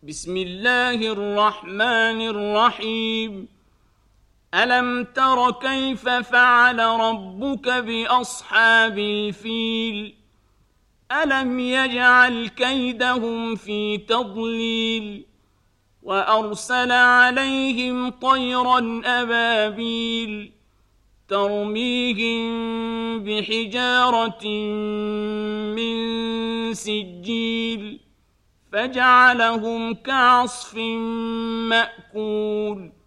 بسم الله الرحمن الرحيم. ألم تر كيف فعل ربك بأصحاب الفيل؟ ألم يجعل كيدهم في تضليل وأرسل عليهم طيرا أبابيل ترميهم بحجارة من سجيل فجعلهم كعصف مأكول.